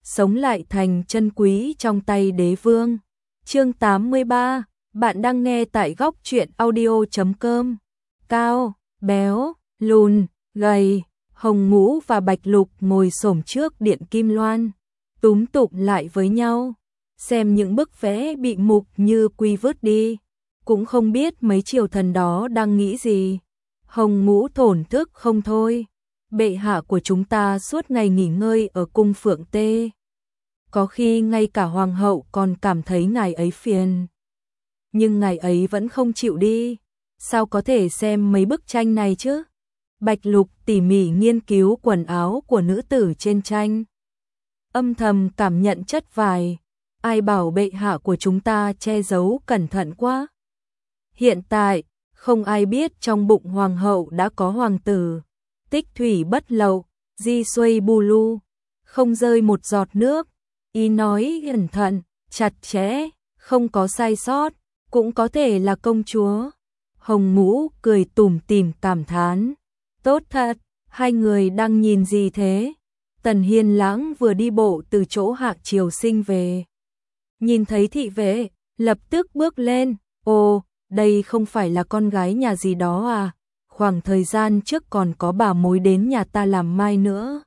sống lại thành chân quý trong tay đế vương. Chương 83, bạn đang nghe tại góc truyện audio.com. Cao, béo, lùn, gầy, Hồng Ngũ và Bạch Lục ngồi xổm trước điện kim loan, túm tụm lại với nhau, xem những bức vẽ bị Mục Như Quy vứt đi, cũng không biết mấy triều thần đó đang nghĩ gì. Hồng Ngũ thổn thức không thôi, bệ hạ của chúng ta suốt ngày nghỉ ngơi ở cung Phượng Tê. Có khi ngay cả hoàng hậu còn cảm thấy ngài ấy phiền. Nhưng ngài ấy vẫn không chịu đi, sao có thể xem mấy bức tranh này chứ? Bạch Lục tỉ mỉ nghiên cứu quần áo của nữ tử trên tranh, âm thầm cảm nhận chất vải, ai bảo bệ hạ của chúng ta che giấu cẩn thận quá. Hiện tại, không ai biết trong bụng hoàng hậu đã có hoàng tử, tích thủy bất lậu, di xuôi bù lu, không rơi một giọt nước, ý nói cẩn thận, chặt chẽ, không có sai sót, cũng có thể là công chúa. Hồng Ngũ cười tủm tỉm cảm thán, tốt thật, hai người đang nhìn gì thế? Tần Hiên Lãng vừa đi bộ từ chỗ Hạ Triều Sinh về, nhìn thấy thị vệ, lập tức bước lên, ồ, đây không phải là con gái nhà gì đó à? Khoảng thời gian trước còn có bà mối đến nhà ta làm mai nữa.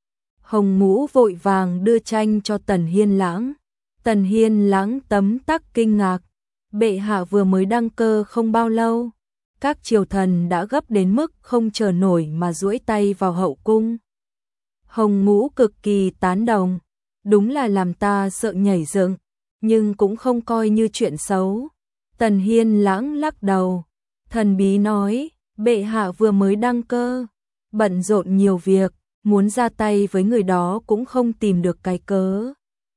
Hồng Ngũ vội vàng đưa tranh cho Tần Hiên Lãng. Tần Hiên Lãng tấm tắc kinh ngạc, bệ hạ vừa mới đăng cơ không bao lâu, các triều thần đã gấp đến mức không chờ nổi mà duỗi tay vào hậu cung. Hồng Ngũ cực kỳ tán đồng, đúng là làm ta sợ nhảy dựng, nhưng cũng không coi như chuyện xấu. Tần Hiên Lãng lắc đầu, thần bí nói, bệ hạ vừa mới đăng cơ, bận rộn nhiều việc, muốn ra tay với người đó cũng không tìm được cái cớ.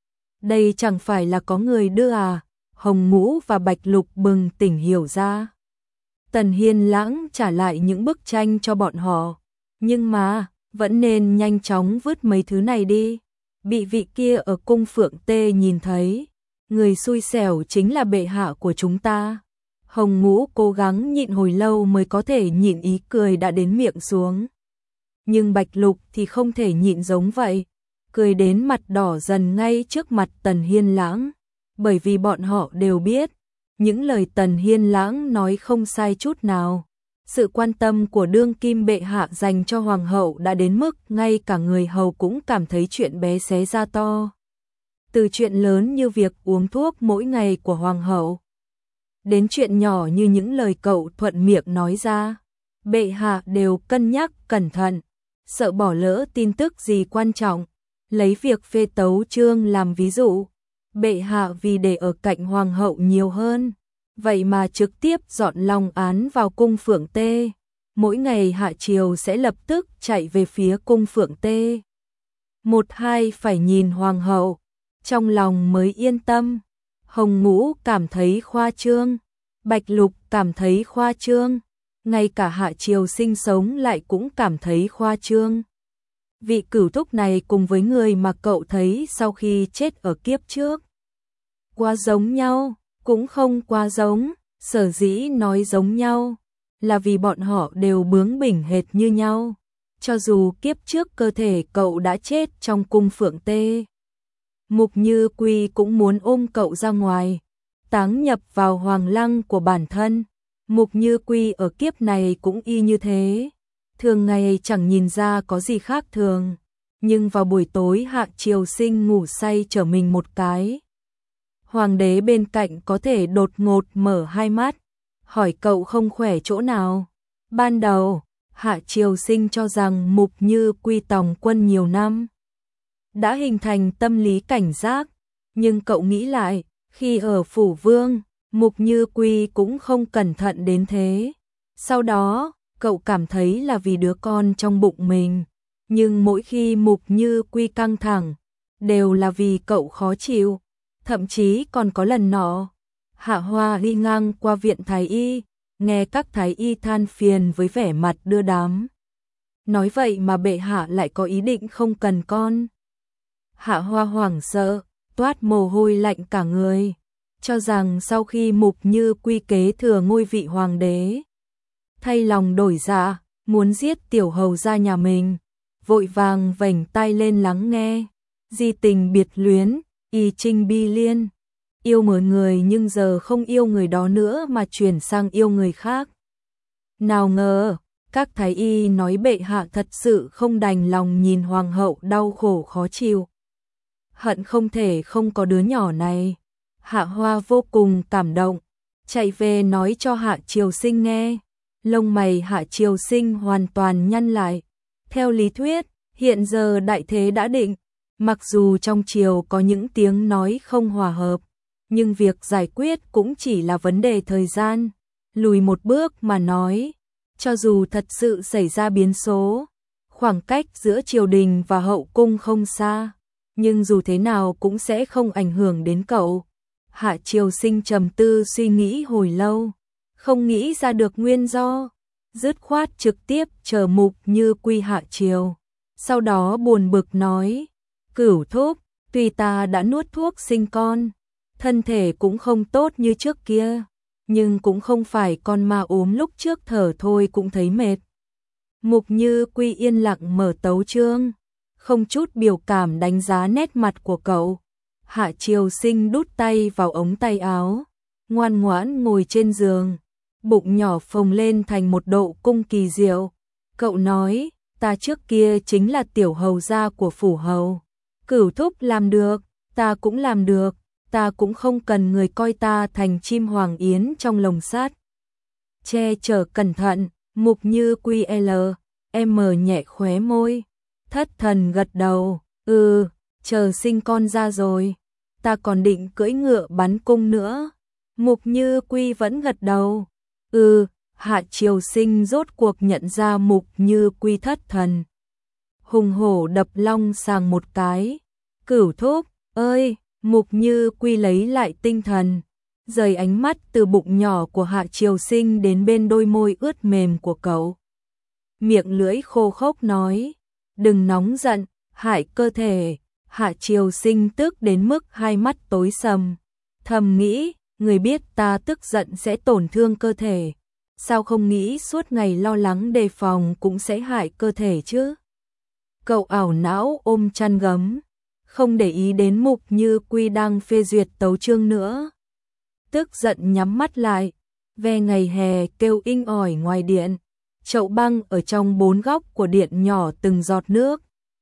Đây chẳng phải là có người đưa à? Hồng Ngũ và Bạch Lục bừng tỉnh hiểu ra. Tần Hiên Lãng trả lại những bức tranh cho bọn họ, nhưng mà vẫn nên nhanh chóng vứt mấy thứ này đi, bị vị kia ở cung Phượng Tê nhìn thấy, người xui xẻo chính là bệ hạ của chúng ta. Hồng Ngũ cố gắng nhịn hồi lâu mới có thể nhịn ý cười đã đến miệng xuống. Nhưng Bạch Lục thì không thể nhịn giống vậy, cười đến mặt đỏ dần ngay trước mặt Tần Hiên Lãng, bởi vì bọn họ đều biết, những lời Tần Hiên Lãng nói không sai chút nào. Sự quan tâm của đương kim bệ hạ dành cho hoàng hậu đã đến mức ngay cả người hầu cũng cảm thấy chuyện bé xé ra to. Từ chuyện lớn như việc uống thuốc mỗi ngày của hoàng hậu, đến chuyện nhỏ như những lời cậu thuận miệng nói ra, bệ hạ đều cân nhắc cẩn thận, sợ bỏ lỡ tin tức gì quan trọng. Lấy việc phê tấu chương làm ví dụ, bệ hạ vì để ở cạnh hoàng hậu nhiều hơn, vậy mà trực tiếp dọn long án vào cung Phượng Tê. Mỗi ngày Hạ Triều sẽ lập tức chạy về phía cung Phượng Tê. Một hai phải nhìn hoàng hậu, trong lòng mới yên tâm. Hồng Ngũ cảm thấy khoa trương, Bạch Lục cảm thấy khoa trương, ngay cả Hạ Triều Sinh sống lại cũng cảm thấy khoa trương. Vị cửu thúc này cùng với người mà cậu thấy sau khi chết ở kiếp trước, quá giống nhau, cũng không quá giống, sở dĩ nói giống nhau, là vì bọn họ đều bướng bỉnh hệt như nhau. Cho dù kiếp trước cơ thể cậu đã chết trong cung Phượng Tê, Mục Như Quy cũng muốn ôm cậu ra ngoài, táng nhập vào hoàng lăng của bản thân. Mục Như Quy ở kiếp này cũng y như thế, thường ngày chẳng nhìn ra có gì khác thường, nhưng vào buổi tối Hạ Triều Sinh ngủ say trở mình một cái, hoàng đế bên cạnh có thể đột ngột mở hai mắt, hỏi cậu không khỏe chỗ nào. Ban đầu, Hạ Triều Sinh cho rằng Mục Như Quy tòng quân nhiều năm, đã hình thành tâm lý cảnh giác, nhưng cậu nghĩ lại, khi ở Phủ Vương, Mục Như Quy cũng không cẩn thận đến thế. Sau đó, cậu cảm thấy là vì đứa con trong bụng mình, nhưng mỗi khi Mục Như Quy căng thẳng, đều là vì cậu khó chịu. Thậm chí còn có lần nọ, Hạ Hoa đi ngang qua viện thái y, nghe các thái y than phiền với vẻ mặt đưa đám. Nói vậy mà bệ hạ lại có ý định không cần con. Hạ Hoa hoảng sợ, toát mồ hôi lạnh cả người, cho rằng sau khi Mục Như Quy kế thừa ngôi vị hoàng đế, thay lòng đổi dạ, muốn giết tiểu hầu ra nhà mình, vội vàng vểnh tai lên lắng nghe. di tình biệt luyến, y trinh bi liên. Yêu một người nhưng giờ không yêu người đó nữa mà chuyển sang yêu người khác. Nào ngờ, các thái y nói bệ hạ thật sự không đành lòng nhìn hoàng hậu đau khổ khó chịu. Hận không thể không có đứa nhỏ này. Hạ Hoa vô cùng cảm động, chạy về nói cho Hạ Triều Sinh nghe. Lông mày Hạ Triều Sinh hoàn toàn nhăn lại. Theo lý thuyết, hiện giờ đại thế đã định, mặc dù trong triều có những tiếng nói không hòa hợp, nhưng việc giải quyết cũng chỉ là vấn đề thời gian. Lùi một bước mà nói, cho dù thật sự xảy ra biến số, khoảng cách giữa triều đình và hậu cung không xa, nhưng dù thế nào cũng sẽ không ảnh hưởng đến cậu. Hạ Triều Sinh trầm tư suy nghĩ hồi lâu, không nghĩ ra được nguyên do, dứt khoát trực tiếp chờ Mục Như Quy hạ triều. Sau đó buồn bực nói, Cửu thúc, tuy ta đã nuốt thuốc sinh con, thân thể cũng không tốt như trước kia, nhưng cũng không phải con ma ốm lúc trước thở thôi cũng thấy mệt. Mục Như Quy yên lặng mở tấu chương, không chút biểu cảm đánh giá nét mặt của cậu. Hạ Triều Sinh đút tay vào ống tay áo, ngoan ngoãn ngồi trên giường, bụng nhỏ phồng lên thành một độ cung kỳ diệu. Cậu nói, ta trước kia chính là tiểu hầu gia của phủ hầu. Cửu thúc làm được, ta cũng làm được, ta cũng không cần người coi ta thành chim hoàng yến trong lồng sắt. Che chở cẩn thận, Mục Như Quy M nhẹ khóe môi, thất thần gật đầu, chờ sinh con ra rồi, ta còn định cưỡi ngựa bắn cung nữa. Mục Như Quy vẫn gật đầu, Hạ Triều Sinh rốt cuộc nhận ra Mục Như Quy thất thần. Hùng hổ đập long sàng một cái, Cửu thúc, ơi, Mục Như Quy lấy lại tinh thần, rời ánh mắt từ bụng nhỏ của Hạ Triều Sinh đến bên đôi môi ướt mềm của cậu. Miệng lưỡi khô khốc nói, đừng nóng giận, hại cơ thể. Hạ Triều Sinh tức đến mức hai mắt tối sầm, thầm nghĩ, người biết ta tức giận sẽ tổn thương cơ thể, sao không nghĩ suốt ngày lo lắng đề phòng cũng sẽ hại cơ thể chứ. Cậu ảo não ôm chăn gấm, không để ý đến Mục Như Quy đang phê duyệt tấu chương nữa. Tức giận nhắm mắt lại, ve ngày hè kêu inh ỏi ngoài điện, chậu băng ở trong bốn góc của điện nhỏ từng giọt nước.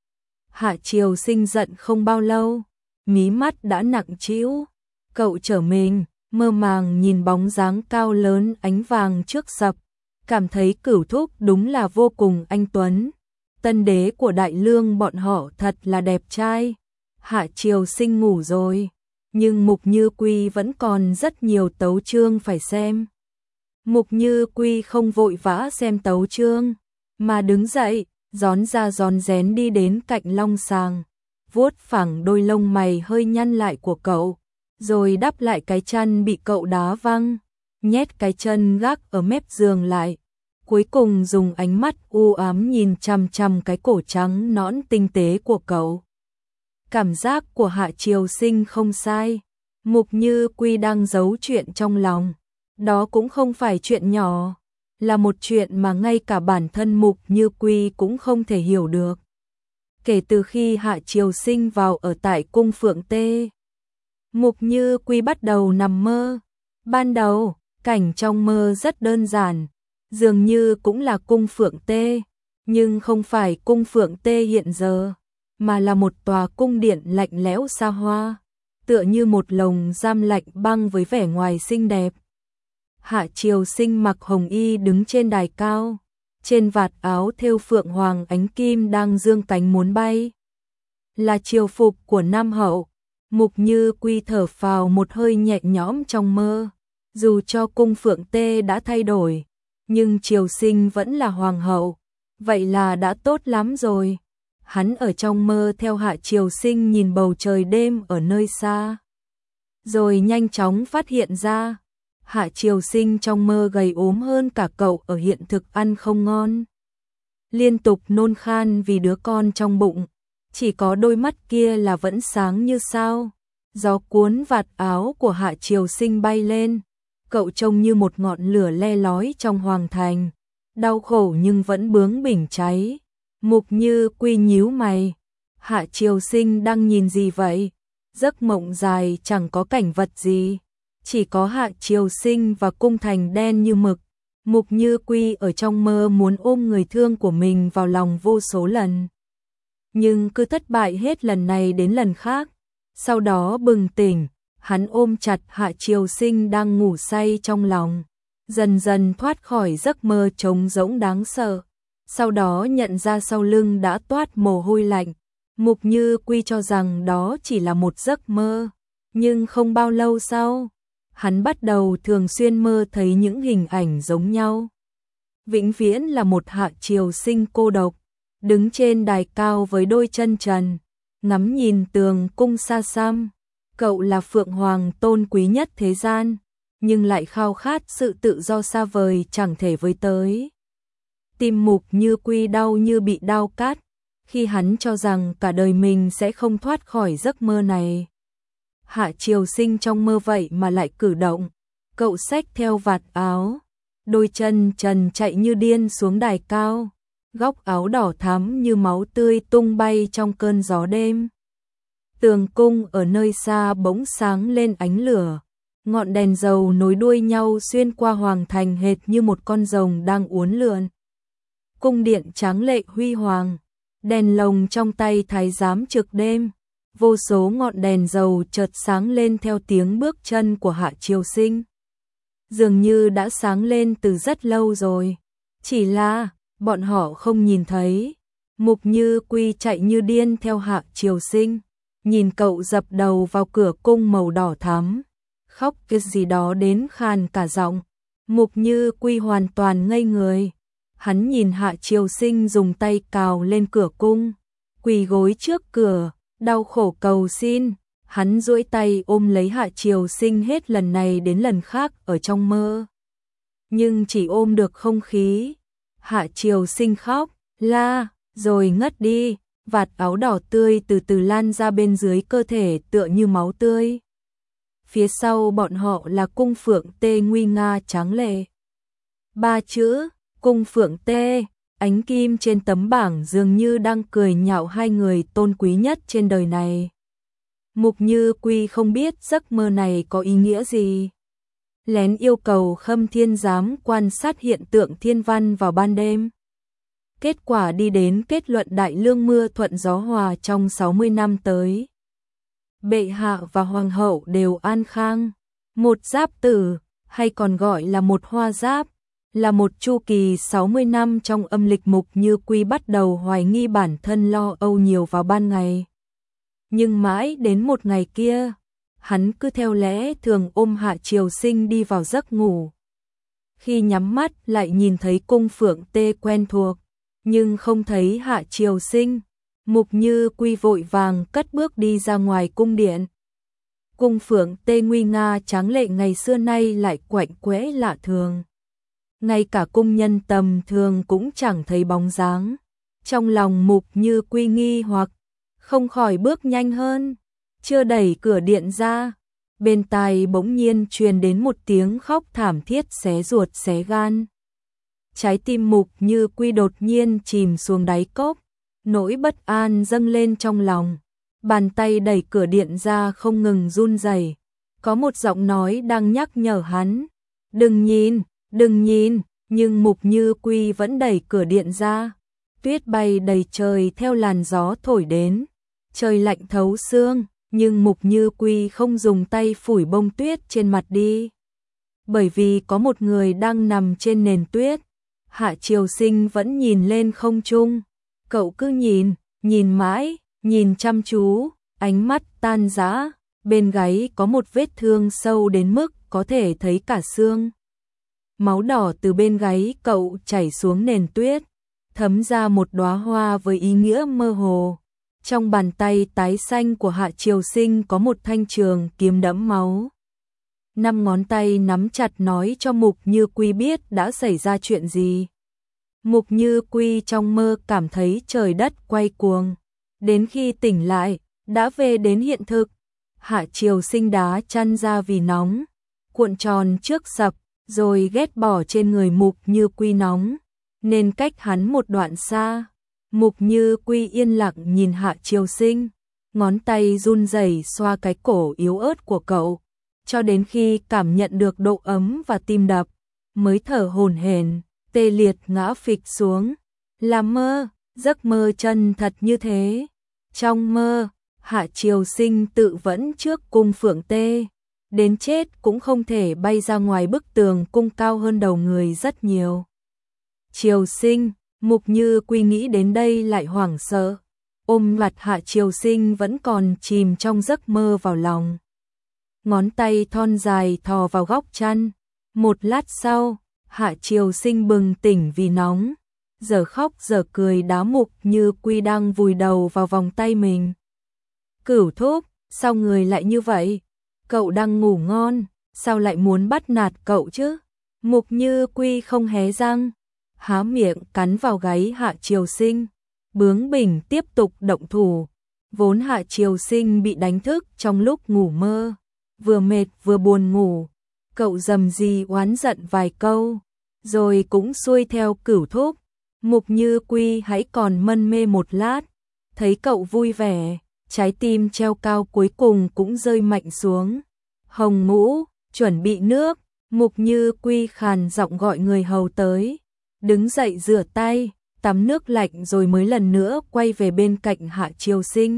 Hạ Triều Sinh giận không bao lâu, mí mắt đã nặng trĩu, cậu trở mình, mơ màng nhìn bóng dáng cao lớn ánh vàng trước sập, cảm thấy Cửu thúc đúng là vô cùng anh tuấn. Tân đế của Đại Lương bọn họ thật là đẹp trai. Hạ Triều Sinh ngủ rồi, nhưng Mục Như Quy vẫn còn rất nhiều tấu chương phải xem. Mục Như Quy không vội vã xem tấu chương, mà đứng dậy, rón ra rón rén đi đến cạnh long sàng, vuốt phẳng đôi lông mày hơi nhăn lại của cậu, rồi đắp lại cái chăn bị cậu đá văng, nhét cái chân gác ở mép giường lại, cuối cùng dùng ánh mắt u ám nhìn chằm chằm cái cổ trắng nõn tinh tế của cậu. Cảm giác của Hạ Triều Sinh không sai, Mục Như Quy đang giấu chuyện trong lòng, đó cũng không phải chuyện nhỏ, là một chuyện mà ngay cả bản thân Mục Như Quy cũng không thể hiểu được. Kể từ khi Hạ Triều Sinh vào ở tại cung Phượng Tê, Mục Như Quy bắt đầu nằm mơ. Ban đầu, cảnh trong mơ rất đơn giản, dường như cũng là cung Phượng Tê, nhưng không phải cung Phượng Tê hiện giờ, mà là một tòa cung điện lạnh lẽo xa hoa, tựa như một lồng giam lạnh băng với vẻ ngoài xinh đẹp. Hạ Triều Sinh mặc hồng y đứng trên đài cao, trên vạt áo thêu phượng hoàng ánh kim đang dương cánh muốn bay. Là triều phục của Nam hậu. Mục Như Quy thở phào một hơi nhẹ nhõm trong mơ, dù cho cung Phượng Tê đã thay đổi, nhưng Triều Sinh vẫn là hoàng hậu, vậy là đã tốt lắm rồi. Hắn ở trong mơ theo Hạ Triều Sinh nhìn bầu trời đêm ở nơi xa, rồi nhanh chóng phát hiện ra, Hạ Triều Sinh trong mơ gầy ốm hơn cả cậu ở hiện thực, ăn không ngon, liên tục nôn khan vì đứa con trong bụng, chỉ có đôi mắt kia là vẫn sáng như sao. Gió cuốn vạt áo của Hạ Triều Sinh bay lên, cậu trông như một ngọn lửa le lói trong hoàng thành, đau khổ nhưng vẫn bướng bỉnh cháy. Mục Như Quy nhíu mày, Hạ Triều Sinh đang nhìn gì vậy? Giấc mộng dài chẳng có cảnh vật gì, chỉ có Hạ Triều Sinh và cung thành đen như mực. Mục Như Quy ở trong mơ muốn ôm người thương của mình vào lòng vô số lần, nhưng cứ thất bại hết lần này đến lần khác. Sau đó bừng tỉnh, hắn ôm chặt Hạ Triều Sinh đang ngủ say trong lòng, dần dần thoát khỏi giấc mơ trống rỗng đáng sợ. Sau đó nhận ra sau lưng đã toát mồ hôi lạnh. Mục Như Quy cho rằng đó chỉ là một giấc mơ, nhưng không bao lâu sau, hắn bắt đầu thường xuyên mơ thấy những hình ảnh giống nhau. Vĩnh viễn là một Hạ Triều Sinh cô độc, đứng trên đài cao với đôi chân trần, ngắm nhìn tường cung xa xăm. Cậu là phượng hoàng tôn quý nhất thế gian, nhưng lại khao khát sự tự do xa vời chẳng thể với tới. Tim Mục Như Quy đau như bị đao cát, khi hắn cho rằng cả đời mình sẽ không thoát khỏi giấc mơ này. Hạ Triều Sinh trong mơ vậy mà lại cử động, cậu xách theo vạt áo, đôi chân trần chạy như điên xuống đài cao, góc áo đỏ thắm như máu tươi tung bay trong cơn gió đêm. Tường cung ở nơi xa bỗng sáng lên ánh lửa, ngọn đèn dầu nối đuôi nhau xuyên qua hoàng thành hệt như một con rồng đang uốn lượn. Cung điện tráng lệ huy hoàng, đèn lồng trong tay thái giám trực đêm, vô số ngọn đèn dầu chợt sáng lên theo tiếng bước chân của Hạ Triều Sinh. Dường như đã sáng lên từ rất lâu rồi, chỉ là bọn họ không nhìn thấy. Mục Như Quy chạy như điên theo Hạ Triều Sinh, nhìn cậu dập đầu vào cửa cung màu đỏ thắm, khóc cái gì đó đến khàn cả giọng. Mục Như Quy hoàn toàn ngây người. Hắn nhìn Hạ Triều Sinh dùng tay cào lên cửa cung, quỳ gối trước cửa, đau khổ cầu xin. Hắn duỗi tay ôm lấy Hạ Triều Sinh hết lần này đến lần khác ở trong mơ, nhưng chỉ ôm được không khí. Hạ Triều Sinh khóc, la, rồi ngất đi, vạt áo đỏ tươi từ từ lan ra bên dưới cơ thể tựa như máu tươi. Phía sau bọn họ là cung phượng tê nguy nga tráng lệ. 3 chữ, cung phượng tê, ánh kim trên tấm bảng dường như đang cười nhạo hai người tôn quý nhất trên đời này. Mục Như Quy không biết giấc mơ này có ý nghĩa gì. Lén yêu cầu Khâm Thiên Giám quan sát hiện tượng thiên văn vào ban đêm. Kết quả đi đến kết luận đại lương mưa thuận gió hòa trong 60 năm tới. Bệ hạ và hoàng hậu đều an khang. Một giáp tử, hay còn gọi là một hoa giáp, là một chu kỳ 60 năm trong âm lịch. Mục Như Quy bắt đầu hoài nghi bản thân lo âu nhiều vào ban ngày. Nhưng mãi đến một ngày kia, hắn cứ theo lẽ thường ôm Hạ Triều Sinh đi vào giấc ngủ. Khi nhắm mắt lại nhìn thấy cung phượng tê quen thuộc, nhưng không thấy Hạ Triều Sinh. Mục Như Quy vội vàng cất bước đi ra ngoài cung điện. Cung phượng tê nguy nga tráng lệ ngày xưa nay lại quạnh quẽ lạ thường. Ngay cả cung nhân tầm thường cũng chẳng thấy bóng dáng. Trong lòng Mục Như Quy nghi hoặc, không khỏi bước nhanh hơn. Chưa đẩy cửa điện ra, bên tai bỗng nhiên truyền đến một tiếng khóc thảm thiết xé ruột xé gan. Trái tim Mục Như Quy đột nhiên chìm xuống đáy cốc, nỗi bất an dâng lên trong lòng. Bàn tay đẩy cửa điện ra không ngừng run rẩy. Có một giọng nói đang nhắc nhở hắn, đừng nhìn, đừng nhìn, nhưng Mục Như Quy vẫn đẩy cửa điện ra. Tuyết bay đầy trời theo làn gió thổi đến, trời lạnh thấu xương, nhưng Mục Như Quy không dùng tay phủi bông tuyết trên mặt đi, bởi vì có một người đang nằm trên nền tuyết. Hạ Triều Sinh vẫn nhìn lên không trung, cậu cứ nhìn, nhìn mãi, nhìn chăm chú, ánh mắt tan rã, bên gáy có một vết thương sâu đến mức có thể thấy cả xương. Máu đỏ từ bên gáy cậu chảy xuống nền tuyết, thấm ra một đóa hoa với ý nghĩa mơ hồ. Trong bàn tay tái xanh của Hạ Triều Sinh có một thanh trường kiếm đẫm máu. 5 ngón tay nắm chặt nói cho Mục Như Quy biết đã xảy ra chuyện gì. Mục Như Quy trong mơ cảm thấy trời đất quay cuồng. Đến khi tỉnh lại, đã về đến hiện thực. Hạ Triều Sinh đá chăn ra vì nóng, cuộn tròn trước sập, rồi ghét bỏ trên người Mục Như Quy nóng, nên cách hắn một đoạn xa. Mục Như Quy yên lặng nhìn Hạ Triều Sinh, ngón tay run rẩy xoa cái cổ yếu ớt của cậu, cho đến khi cảm nhận được độ ấm và tim đập, mới thở hổn hển, tê liệt ngã phịch xuống. Là mơ, giấc mơ chân thật như thế. Trong mơ, Hạ Triều Sinh tự vẫn trước cung Phượng Tê, đến chết cũng không thể bay ra ngoài bức tường cung cao hơn đầu người rất nhiều. Triều Sinh, Mục Như Quy nghĩ đến đây lại hoảng sợ, ôm mặt Hạ Triều Sinh vẫn còn chìm trong giấc mơ vào lòng. Ngón tay thon dài thò vào góc chăn, một lát sau, Hạ Triều Sinh bừng tỉnh vì nóng, giờ khóc giờ cười đá Mục Như Quy đang vùi đầu vào vòng tay mình. Cửu thúc, sao người lại như vậy? Cậu đang ngủ ngon, sao lại muốn bắt nạt cậu chứ? Mục Như Quy không hé răng, há miệng cắn vào gáy Hạ Triều Sinh, bướng bỉnh tiếp tục động thủ. Vốn Hạ Triều Sinh bị đánh thức trong lúc ngủ mơ, vừa mệt vừa buồn ngủ, cậu rầm rì oán giận vài câu, rồi cũng xuôi theo Cửu thúc. Mục Như Quy hãy còn mân mê một lát, thấy cậu vui vẻ, trái tim treo cao cuối cùng cũng rơi mạnh xuống. Hồng Ngũ, chuẩn bị nước. Mục Như Quy khàn giọng gọi người hầu tới, đứng dậy rửa tay, tắm nước lạnh rồi mới lần nữa quay về bên cạnh Hạ Triều Sinh.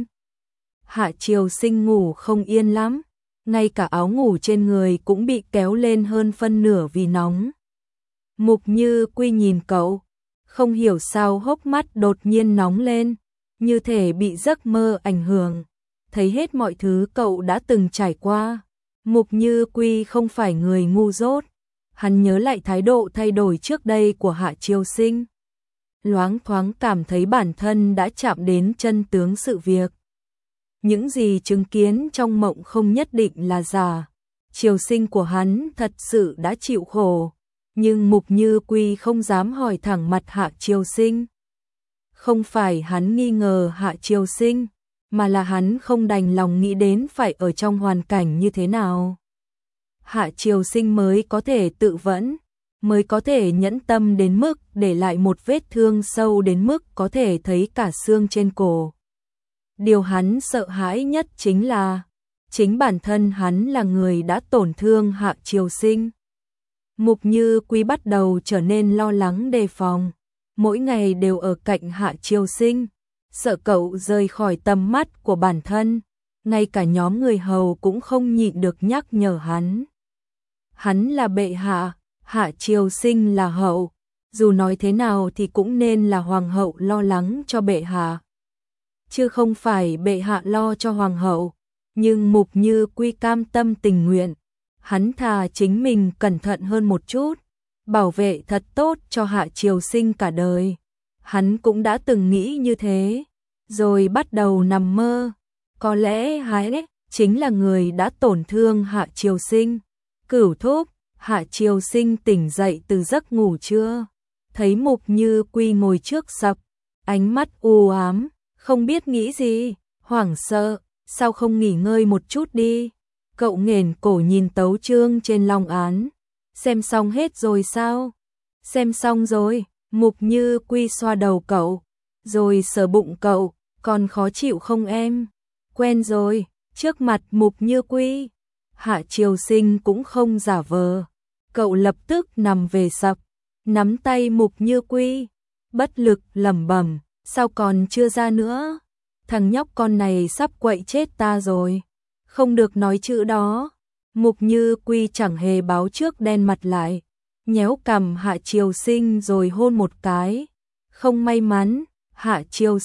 Hạ Triều Sinh ngủ không yên lắm, ngay cả áo ngủ trên người cũng bị kéo lên hơn phân nửa vì nóng. Mục Như Quy nhìn cậu, không hiểu sao hốc mắt đột nhiên nóng lên, như thể bị giấc mơ ảnh hưởng, thấy hết mọi thứ cậu đã từng trải qua. Mục Như Quy không phải người ngu dốt, hắn nhớ lại thái độ thay đổi trước đây của Hạ Triều Sinh, loáng thoáng cảm thấy bản thân đã chạm đến chân tướng sự việc. Những gì chứng kiến trong mộng không nhất định là giả, Triều Sinh của hắn thật sự đã chịu khổ, nhưng Mục Như Quy không dám hỏi thẳng mặt Hạ Triều Sinh. Không phải hắn nghi ngờ Hạ Triều Sinh, mà là hắn không đành lòng nghĩ đến phải ở trong hoàn cảnh như thế nào. Hạ Triều Sinh mới có thể tự vẫn, mới có thể nhẫn tâm đến mức để lại một vết thương sâu đến mức có thể thấy cả xương trên cổ. Điều hắn sợ hãi nhất chính là chính bản thân hắn là người đã tổn thương Hạ Triều Sinh. Mục Như Quy bắt đầu trở nên lo lắng đề phòng, mỗi ngày đều ở cạnh Hạ Triều Sinh, sợ cậu rời khỏi tầm mắt của bản thân, ngay cả nhóm người hầu cũng không nhịn được nhắc nhở hắn. Hắn là bệ hạ, Hạ Triều Sinh là hậu, dù nói thế nào thì cũng nên là hoàng hậu lo lắng cho bệ hạ, chứ không phải bệ hạ lo cho hoàng hậu. Nhưng Mục Như Quy cam tâm tình nguyện, hắn thà chính mình cẩn thận hơn một chút, bảo vệ thật tốt cho Hạ Triều Sinh cả đời. Hắn cũng đã từng nghĩ như thế, rồi bắt đầu nằm mơ. Có lẽ hắn chính là người đã tổn thương Hạ Triều Sinh. Cửu thúc, Hạ Triều Sinh tỉnh dậy từ giấc ngủ trưa, thấy Mục Như Quy ngồi trước sập, ánh mắt u ám, không biết nghĩ gì, hoảng sợ, sao không nghỉ ngơi một chút đi. Cậu nghển cổ nhìn tấu chương trên long án, xem xong hết rồi sao? Xem xong rồi. Mục Như Quy xoa đầu cậu, rồi sờ bụng cậu, còn khó chịu không em? Quen rồi. Trước mặt Mục Như Quy, Hạ Triều Sinh cũng không giả vờ, cậu lập tức nằm về sập, nắm tay Mục Như Quy, bất lực lẩm bẩm, sao còn chưa ra nữa? Thằng nhóc con này sắp quậy chết ta rồi. Không được nói chữ đó. Mục Như Quy chẳng hề báo trước đen mặt lại, nhéo cằm Hạ Triều Sinh rồi hôn một cái. Không may mắn, Hạ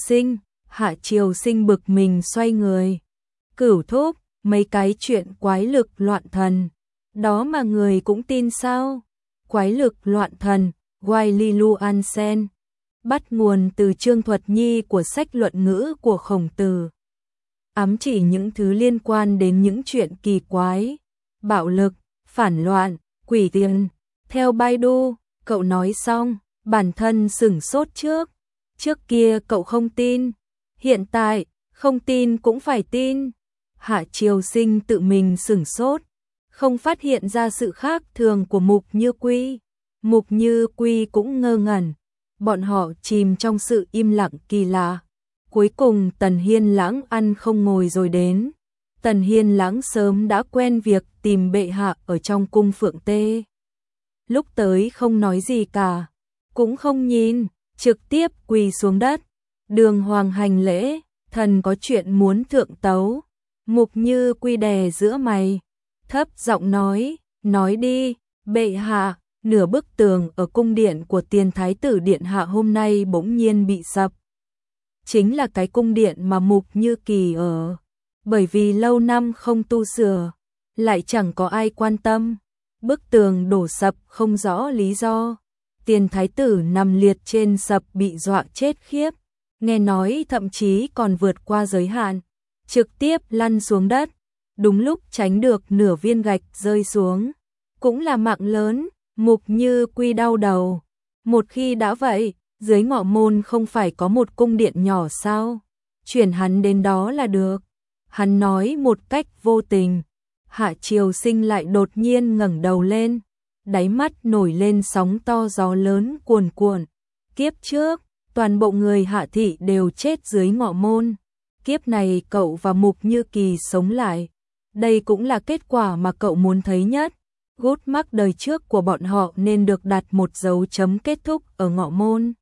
Triều Sinh bực mình xoay người. Cửu thúc, mấy cái chuyện quái lực loạn thần, đó mà người cũng tin sao? Quái lực loạn thần, Wiley Luansen, bắt nguồn từ Trương Thuật Nhi của sách luận ngữ của Khổng Tử. Ám chỉ những thứ liên quan đến những chuyện kỳ quái, bạo lực, phản loạn, quỷ tiền. Theo Baidu, cậu nói xong, bản thân sửng sốt trước. Trước kia cậu không tin, hiện tại, không tin cũng phải tin. Hạ Triều Sinh tự mình sửng sốt, không phát hiện ra sự khác thường của Mục Như Quy. Mục Như Quy cũng ngơ ngẩn, bọn họ chìm trong sự im lặng kỳ lạ. Cuối cùng Tần Hiên Lãng ăn không ngồi rồi đến. Tần Hiên Lãng sớm đã quen việc tìm bệ hạ ở trong cung Phượng Tê. Lúc tới không nói gì cả, cũng không nhìn, trực tiếp quỳ xuống đất. Đường hoàng hành lễ, thần có chuyện muốn thượng tấu. Mục Như Quy đè giữa mày, thấp giọng nói đi, bệ hạ. Nửa bức tường ở cung điện của Tiền Thái tử điện hạ hôm nay bỗng nhiên bị sập. Chính là cái cung điện mà Mục Như Kỳ ở. Bởi vì lâu năm không tu sửa, lại chẳng có ai quan tâm. Bức tường đổ sập không rõ lý do. Tiền Thái tử nằm liệt trên sập bị dọa chết khiếp. Nghe nói thậm chí còn vượt qua giới hạn, trực tiếp lăn xuống đất. Đúng lúc tránh được nửa viên gạch rơi xuống. Cũng là mạng lớn. Mục Như Quy đau đầu. Một khi đã vậy, dưới Ngọ Môn không phải có một cung điện nhỏ sao? Chuyển hắn đến đó là được. Hắn nói một cách vô tình. Hạ Triều Sinh lại đột nhiên ngẩng đầu lên. Đáy mắt nổi lên sóng to gió lớn cuồn cuộn. Kiếp trước, toàn bộ người Hạ thị đều chết dưới Ngọ Môn. Kiếp này cậu và Mục Như Kỳ sống lại. Đây cũng là kết quả mà cậu muốn thấy nhất. Gút mắc đời trước của bọn họ nên được đặt một dấu chấm kết thúc ở Ngọ Môn.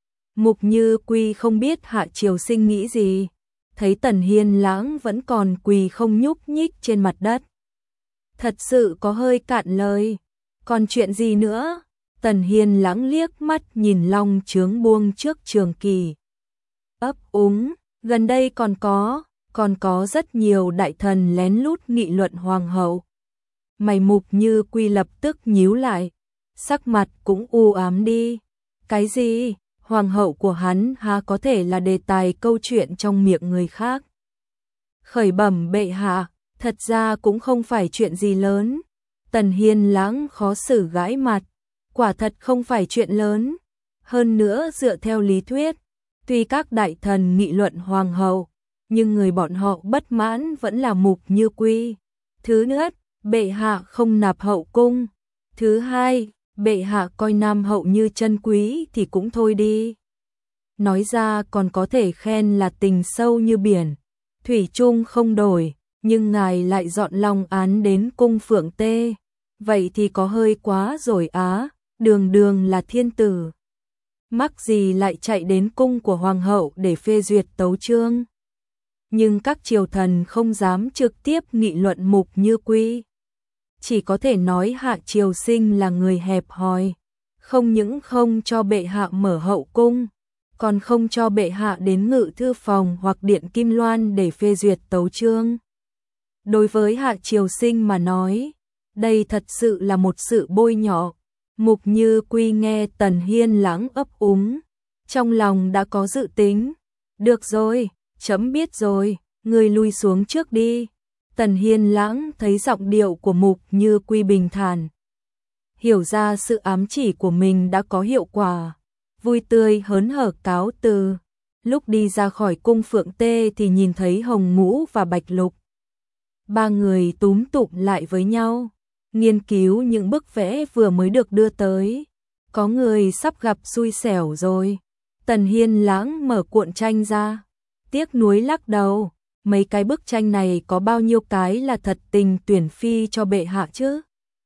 Mục Như Quy không biết Hạ Triều Sinh nghĩ gì. Thấy Tần Hiên Lãng vẫn còn quỳ không nhúc nhích trên mặt đất. Thật sự có hơi cạn lời. Còn chuyện gì nữa? Tần Hiên Lãng liếc mắt nhìn long chướng buông trước Trường Kỳ. Ấp úng, gần đây còn có rất nhiều đại thần lén lút nghị luận hoàng hậu. Mày Mục Như Quy lập tức nhíu lại, sắc mặt cũng u ám đi. Cái gì? Hoàng hậu của hắn há có thể là đề tài câu chuyện trong miệng người khác. Khởi bẩm bệ hạ, thật ra cũng không phải chuyện gì lớn. Tần Hiên Lãng khó xử gãi mặt, quả thật không phải chuyện lớn. Hơn nữa dựa theo lý thuyết, tuy các đại thần nghị luận hoàng hậu, nhưng người bọn họ bất mãn vẫn là Mục Như Quy. Thứ nhất, bệ hạ không nạp hậu cung. Thứ hai, bệ hạ coi nam hậu như chân quý thì cũng thôi đi. Nói ra còn có thể khen là tình sâu như biển, thủy chung không đổi, nhưng ngài lại dọn long án đến cung Phượng Tê. Vậy thì có hơi quá rồi á, đường đường là thiên tử. Mắc gì lại chạy đến cung của hoàng hậu để phê duyệt tấu chương. Nhưng các triều thần không dám trực tiếp nghị luận Mục Như Quy. Chỉ có thể nói Hạ Triều Sinh là người hẹp hòi, không những không cho bệ hạ mở hậu cung, còn không cho bệ hạ đến ngự thư phòng hoặc điện Kim Loan để phê duyệt tấu chương. Đối với Hạ Triều Sinh mà nói, đây thật sự là một sự bôi nhọ. Mục Như Quy nghe Tần Hiên Lãng ấp úng, trong lòng đã có dự tính. Được rồi, chấm biết rồi, ngươi lui xuống trước đi. Tần Hiên Lãng thấy giọng điệu của Mục Như Quy bình thản, hiểu ra sự ám chỉ của mình đã có hiệu quả, vui tươi hớn hở cáo từ. Lúc đi ra khỏi cung Phượng Tê thì nhìn thấy Hồng Ngũ và Bạch Lục. Ba người túm tụm lại với nhau, nghiên cứu những bức vẽ vừa mới được đưa tới. Có người sắp gặp xui xẻo rồi. Tần Hiên Lãng mở cuộn tranh ra, tiếc nuối lắc đầu. Mấy cái bức tranh này có bao nhiêu cái là thật tình tuyển phi cho bệ hạ chứ?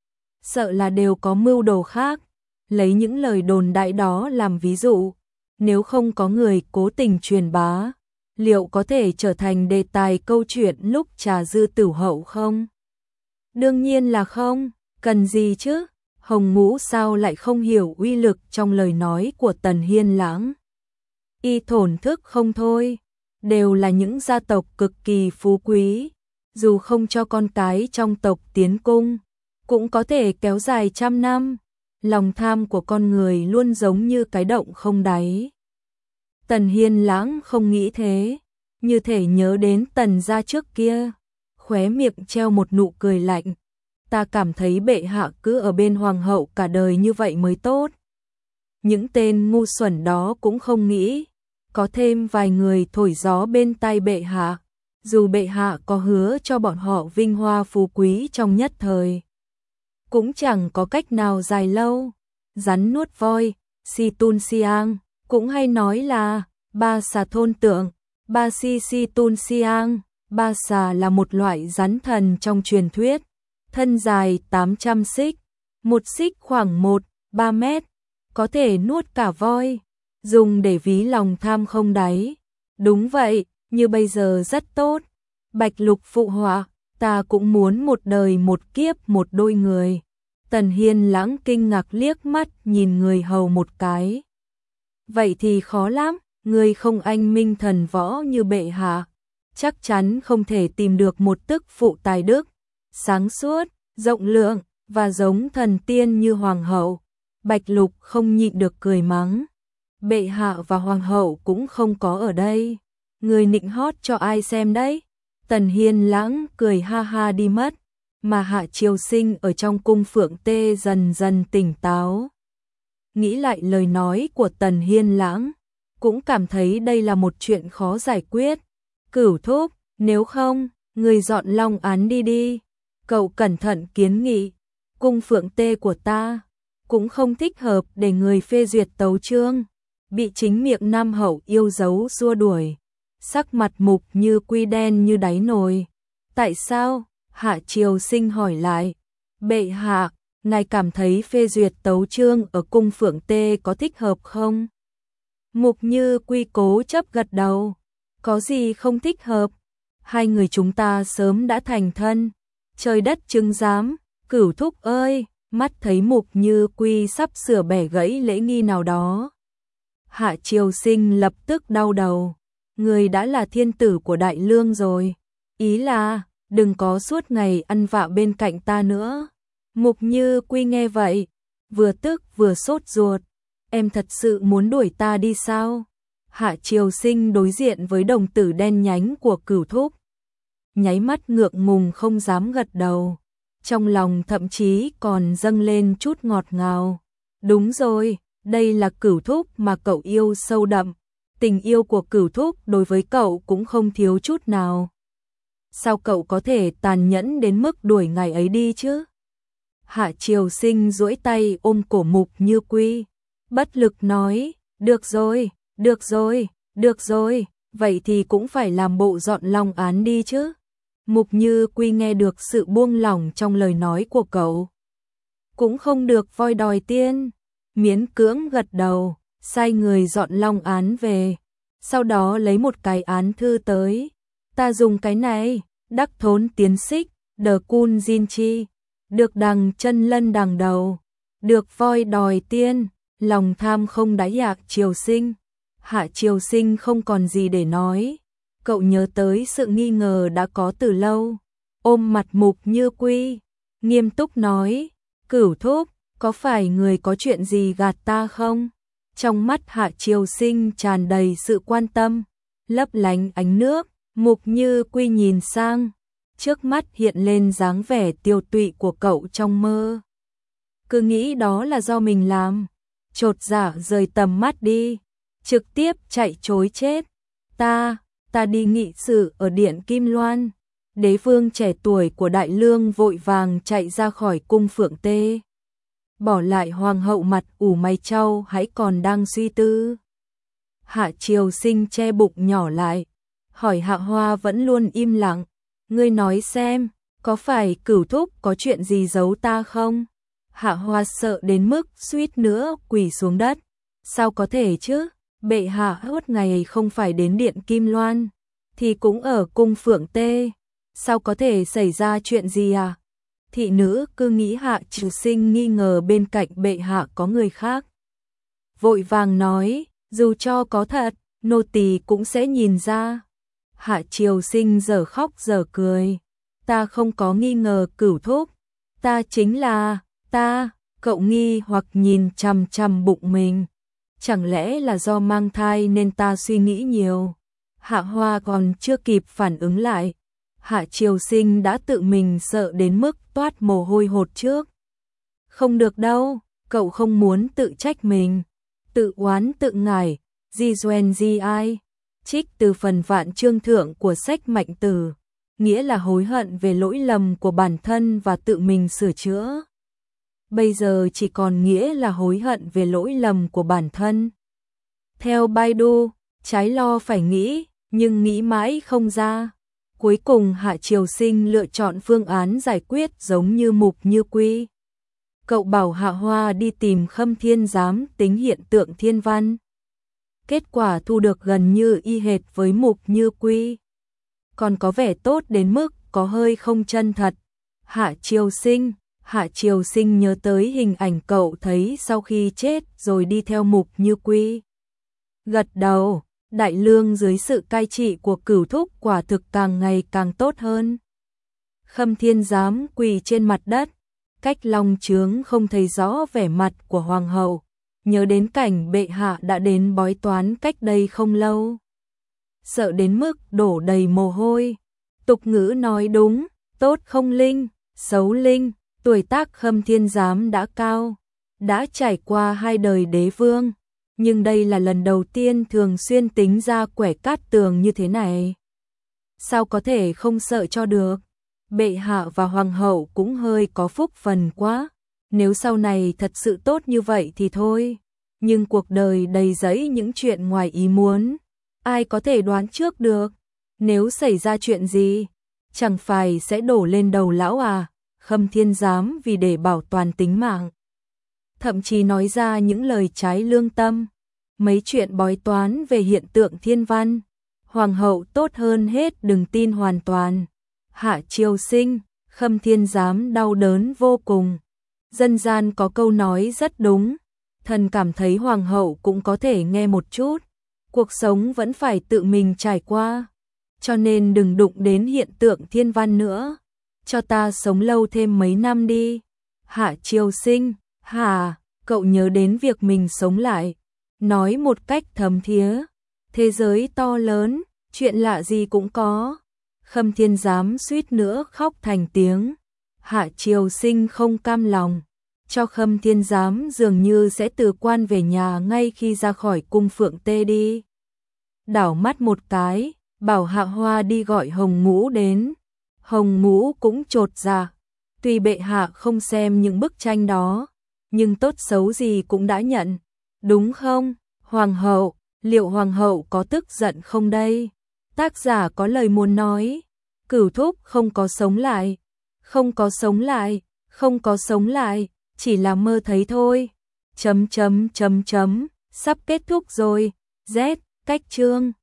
Sợ là đều có mưu đồ khác. Lấy những lời đồn đại đó làm ví dụ, nếu không có người cố tình truyền bá, liệu có thể trở thành đề tài câu chuyện lúc trà dư tửu hậu không? Đương nhiên là không, cần gì chứ? Hồng Ngũ sao lại không hiểu uy lực trong lời nói của Tần Hiên Lãng? Y thổn thức không thôi. Đều là những gia tộc cực kỳ phú quý, dù không cho con cái trong tộc tiến cung, cũng có thể kéo dài trăm năm. Lòng tham của con người luôn giống như cái động không đáy. Tần Hiên Lãng không nghĩ thế, như thể nhớ đến Tần gia trước kia, khóe miệng treo một nụ cười lạnh. Ta cảm thấy bệ hạ cứ ở bên hoàng hậu cả đời như vậy mới tốt. Những tên ngu xuẩn đó cũng không nghĩ có thêm vài người thổi gió bên tai bệ hạ, dù bệ hạ có hứa cho bọn họ vinh hoa phú quý trong nhất thời, cũng chẳng có cách nào dài lâu. Rắn nuốt voi, Si Tun Siang, cũng hay nói là Ba Xà thôn tượng, Ba Si Tun Siang. Ba xà là một loại rắn thần trong truyền thuyết, thân dài 800 xích, một xích khoảng 1-3 mét, có thể nuốt cả voi, dùng để ví lòng tham không đáy. Đúng vậy, như bây giờ rất tốt. Bạch Lục phụ họa, ta cũng muốn một đời một kiếp một đôi người. Tần Hiên Lãng kinh ngạc liếc mắt nhìn người hầu một cái. Vậy thì khó lắm, người không anh minh thần võ như bệ hạ, chắc chắn không thể tìm được một tức phụ tài đức, sáng suốt, rộng lượng và giống thần tiên như hoàng hậu. Bạch Lục không nhịn được cười mắng. Bệ hạ và hoàng hậu cũng không có ở đây, người nịnh hót cho ai xem đấy? Tần Hiên Lãng cười ha ha đi mất, mà Hạ Triều Sinh ở trong cung Phượng Tê dần dần tỉnh táo. Nghĩ lại lời nói của Tần Hiên Lãng, cũng cảm thấy đây là một chuyện khó giải quyết. Cửu thúc, nếu không, người dọn Long Án đi đi. Cậu cẩn thận kiến nghị, cung Phượng Tê của ta cũng không thích hợp để người phê duyệt tấu chương, bị chính miệng Nam hậu yêu dấu xua đuổi. Sắc mặt Mục Như Quy đen như đáy nồi. Tại sao? Hạ Triều Sinh hỏi lại. Bệ hạ, ngài cảm thấy phê duyệt tấu chương ở cung Phượng Tê có thích hợp không? Mục Như Quy cố chấp gật đầu. Có gì không thích hợp? Hai người chúng ta sớm đã thành thân. Trời đất chứng giám, Cửu thúc ơi, mắt thấy Mục Như Quy sắp sửa bẻ gãy lễ nghi nào đó. Hạ Triều Sinh lập tức đau đầu. Người đã là thiên tử của Đại Lương rồi. Ý là, đừng có suốt ngày ăn vạ bên cạnh ta nữa. Mục Như Quy nghe vậy, vừa tức vừa sốt ruột. Em thật sự muốn đuổi ta đi sao? Hạ Triều Sinh đối diện với đồng tử đen nhánh của Cửu thúc, nháy mắt ngượng ngùng không dám gật đầu. Trong lòng thậm chí còn dâng lên chút ngọt ngào. Đúng rồi, đây là Cửu thúc mà cậu yêu sâu đậm. Tình yêu của Cửu thúc đối với cậu cũng không thiếu chút nào. Sao cậu có thể tàn nhẫn đến mức đuổi ngài ấy đi chứ? Hạ Triều Sinh duỗi tay ôm cổ Mục Như Quy, bất lực nói, được rồi, được rồi, được rồi, vậy thì cũng phải làm bộ dọn Long Án đi chứ. Mục Như Quy nghe được sự buông lỏng trong lời nói của cậu, cũng không được voi đòi tiên, miễn cưỡng gật đầu, sai người dọn Long Án về, sau đó lấy một cái án thư tới. Ta dùng cái này, đắc thốn tiến xích, đờ cun diên chi, được đằng chân lân đằng đầu, được voi đòi tiên, lòng tham không đáy. Hạ Triều Sinh. Hạ Triều Sinh không còn gì để nói. Cậu nhớ tới sự nghi ngờ đã có từ lâu, ôm mặt Mục Như Quy, nghiêm túc nói, Cửu thúc, có phải người có chuyện gì gạt ta không? Trong mắt Hạ Triều Sinh tràn đầy sự quan tâm, lấp lánh ánh nước. Mục Như Quy nhìn sang, trước mắt hiện lên dáng vẻ tiêu tụy của cậu trong mơ. Cứ nghĩ đó là do mình làm, chột dạ rời tầm mắt đi, trực tiếp chạy trối chết. Ta đi nghị sự ở Điện Kim Loan. Đế vương trẻ tuổi của Đại Lương vội vàng chạy ra khỏi cung Phượng Tê, bỏ lại hoàng hậu mặt ủ mày trao hãy còn đang suy tư. Hạ Triều Sinh che bụng nhỏ lại, hỏi Hạ Hoa vẫn luôn im lặng, ngươi nói xem, có phải Cửu thúc có chuyện gì giấu ta không? Hạ Hoa sợ đến mức suýt nữa quỳ xuống đất. Sao có thể chứ? Bệ hạ hốt ngày không phải đến Điện Kim Loan, thì cũng ở cung Phượng Tê. Sao có thể xảy ra chuyện gì à? Thị nữ cứ nghĩ Hạ Triều Sinh nghi ngờ bên cạnh bệ hạ có người khác, vội vàng nói, dù cho có thật, nô tỳ cũng sẽ nhìn ra. Hạ Triều Sinh giờ khóc giờ cười. Ta không có nghi ngờ Cửu thúc, ta chính là ta. Cậu nghi hoặc nhìn chằm chằm bụng mình. Chẳng lẽ là do mang thai nên ta suy nghĩ nhiều? Hạ Hoa còn chưa kịp phản ứng lại, Hạ Triều Sinh đã tự mình sợ đến mức toát mồ hôi hột trước. Không được đâu, cậu không muốn tự trách mình, tự oán tự ngải. Di Duen Di Ai, trích từ phần vạn chương thượng của sách Mạnh Tử, nghĩa là hối hận về lỗi lầm của bản thân và tự mình sửa chữa. bây giờ chỉ còn nghĩa là hối hận về lỗi lầm của bản thân. Theo Baidu, trái lo phải nghĩ, nhưng nghĩ mãi không ra. Cuối cùng Hạ Triều Sinh lựa chọn phương án giải quyết giống như Mục Như Quy. Cậu bảo Hạ Hoa đi tìm Khâm Thiên Giám tính hiện tượng thiên văn. Kết quả thu được gần như y hệt với Mục Như Quy. Còn có vẻ tốt đến mức có hơi không chân thật. Hạ Triều Sinh nhớ tới hình ảnh cậu thấy sau khi chết rồi đi theo Mục Như Quy. Gật đầu, Đại Lương dưới sự cai trị của Cửu Thúc quả thực càng ngày càng tốt hơn. Khâm Thiên Giám quỳ trên mặt đất, cách long chướng không thấy rõ vẻ mặt của hoàng hậu, nhớ đến cảnh bệ hạ đã đến bói toán cách đây không lâu. Sợ đến mức đổ đầy mồ hôi. Tục ngữ nói đúng, tốt không linh, xấu linh, tuổi tác Khâm Thiên Giám đã cao, đã trải qua 2 đời đế vương, nhưng đây là lần đầu tiên thường xuyên tính ra quẻ cát tường như thế này. Sao có thể không sợ cho được? Bệ hạ và hoàng hậu cũng hơi có phúc phần quá, nếu sau này thật sự tốt như vậy thì thôi, nhưng cuộc đời đầy rẫy những chuyện ngoài ý muốn, ai có thể đoán trước được, nếu xảy ra chuyện gì, chẳng phải sẽ đổ lên đầu lão à? Khâm Thiên Giám vì để bảo toàn tính mạng, thậm chí nói ra những lời trái lương tâm, mấy chuyện bói toán về hiện tượng thiên văn, hoàng hậu tốt hơn hết đừng tin hoàn toàn. Hạ Triều Sinh, Khâm Thiên Giám đau đớn vô cùng. Dân gian có câu nói rất đúng, thần cảm thấy hoàng hậu cũng có thể nghe một chút, cuộc sống vẫn phải tự mình trải qua, cho nên đừng đụng đến hiện tượng thiên văn nữa, cho ta sống lâu thêm mấy năm đi. Hạ Triều Sinh, hả, cậu nhớ đến việc mình sống lại, nói một cách thấm thía, thế giới to lớn, chuyện lạ gì cũng có. Khâm Thiên Giám suýt nữa khóc thành tiếng. Hạ Triều Sinh không cam lòng, cho Khâm Thiên Giám dường như sẽ từ quan về nhà ngay khi ra khỏi cung Phượng Tê đi. Đảo mắt một cái, bảo Hạ Hoa đi gọi Hồng Ngũ đến. Hồng Ngũ cũng chột dạ, tuy bệ hạ không xem những bức tranh đó, nhưng tốt xấu gì cũng đã nhận, đúng không? Hoàng hậu, liệu hoàng hậu có tức giận không đây? Tác giả có lời muốn nói, Cửu Thúc không có sống lại, không có sống lại, không có sống lại, chỉ là mơ thấy thôi. Sắp kết thúc rồi. Z, cách chương